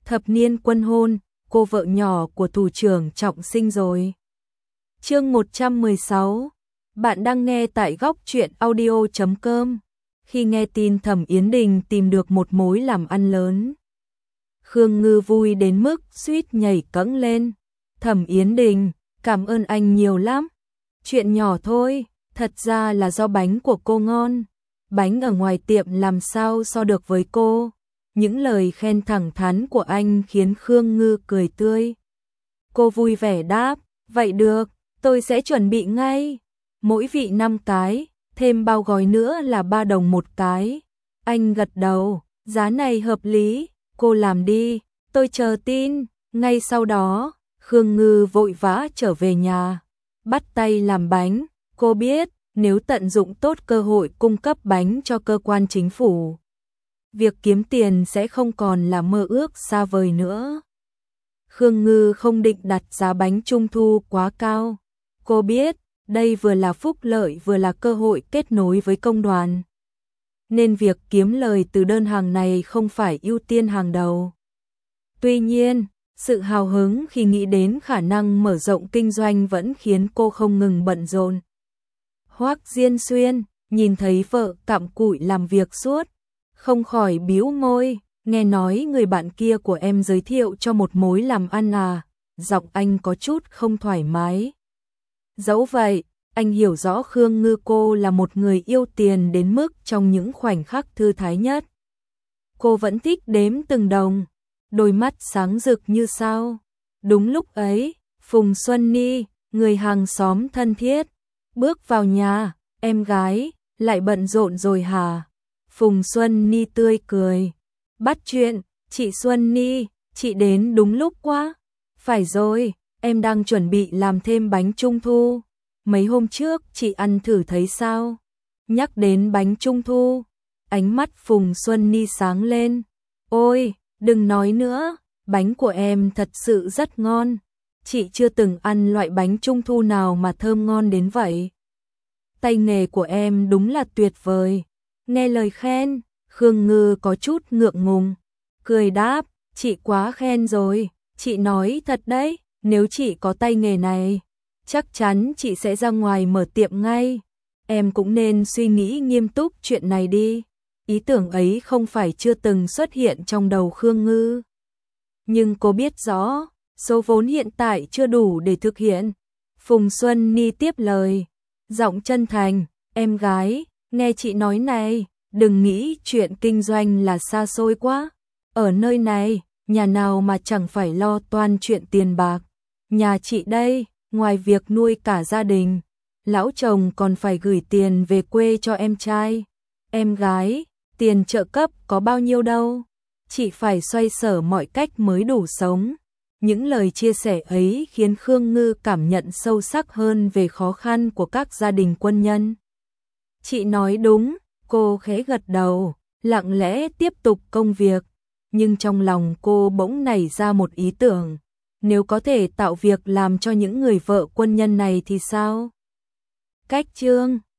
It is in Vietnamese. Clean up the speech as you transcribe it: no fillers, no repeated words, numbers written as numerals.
thập niên quân hôn, cô vợ nhỏ của thủ trưởng Trọng Sinh rồi. Chương 116. Bạn đang nghe tại góc truyện audio.com. Khi nghe tin Thẩm Yến Đình tìm được một mối làm ăn lớn, Khương Ngư vui đến mức suýt nhảy cẫng lên. Thẩm Yến Đình, cảm ơn anh nhiều lắm. Chuyện nhỏ thôi, thật ra là do bánh của cô ngon. Bánh ở ngoài tiệm làm sao so được với cô. Những lời khen thẳng thắn của anh khiến Khương Ngư cười tươi. Cô vui vẻ đáp, vậy được, tôi sẽ chuẩn bị ngay. Mỗi vị 5 cái, thêm bao gói nữa là 3 đồng một cái. Anh gật đầu, giá này hợp lý, cô làm đi, tôi chờ tin. Ngay sau đó, Khương Ngư vội vã trở về nhà, bắt tay làm bánh. Cô biết, nếu tận dụng tốt cơ hội cung cấp bánh cho cơ quan chính phủ, việc kiếm tiền sẽ không còn là mơ ước xa vời nữa. Khương Ngư không định đặt giá bánh trung thu quá cao. Cô biết, đây vừa là phúc lợi vừa là cơ hội kết nối với công đoàn, nên việc kiếm lời từ đơn hàng này không phải ưu tiên hàng đầu. Tuy nhiên, sự hào hứng khi nghĩ đến khả năng mở rộng kinh doanh vẫn khiến cô không ngừng bận rộn. Hoắc Diên Xuyên nhìn thấy vợ cặm cụi làm việc suốt, không khỏi bĩu môi. Nghe nói người bạn kia của em giới thiệu cho một mối làm ăn à? Giọng anh có chút không thoải mái. Dẫu vậy, anh hiểu rõ Khương Ngư cô là một người yêu tiền đến mức trong những khoảnh khắc thư thái nhất, cô vẫn thích đếm từng đồng, đôi mắt sáng rực như sao. Đúng lúc ấy, Phùng Xuân Ni, người hàng xóm thân thiết, bước vào nhà. Em gái, lại bận rộn rồi hả? Phùng Xuân Ni tươi cười. Bắt chuyện, chị Xuân Ni, chị đến đúng lúc quá. Phải rồi, em đang chuẩn bị làm thêm bánh trung thu. Mấy hôm trước chị ăn thử thấy sao? Nhắc đến bánh trung thu, ánh mắt Phùng Xuân Ni sáng lên. Ôi, đừng nói nữa, bánh của em thật sự rất ngon. Chị chưa từng ăn loại bánh trung thu nào mà thơm ngon đến vậy. Tay nghề của em đúng là tuyệt vời. Nghe lời khen, Khương Ngư có chút ngượng ngùng, cười đáp, chị quá khen rồi, chị nói thật đấy, nếu chị có tay nghề này, chắc chắn chị sẽ ra ngoài mở tiệm ngay. Em cũng nên suy nghĩ nghiêm túc chuyện này đi. Ý tưởng ấy không phải chưa từng xuất hiện trong đầu Khương Ngư, nhưng cô biết rõ, số vốn hiện tại chưa đủ để thực hiện. Phùng Xuân Ni tiếp lời, giọng chân thành, em gái, nghe chị nói này, đừng nghĩ chuyện kinh doanh là xa xôi quá. Ở nơi này, nhà nào mà chẳng phải lo toan chuyện tiền bạc. Nhà chị đây, ngoài việc nuôi cả gia đình, lão chồng còn phải gửi tiền về quê cho em trai. Em gái, tiền trợ cấp có bao nhiêu đâu. Chị phải xoay sở mọi cách mới đủ sống. Những lời chia sẻ ấy khiến Khương Ngư cảm nhận sâu sắc hơn về khó khăn của các gia đình quân nhân. Chị nói đúng, cô khẽ gật đầu, lặng lẽ tiếp tục công việc. Nhưng trong lòng cô bỗng nảy ra một ý tưởng, nếu có thể tạo việc làm cho những người vợ quân nhân này thì sao? Cách chương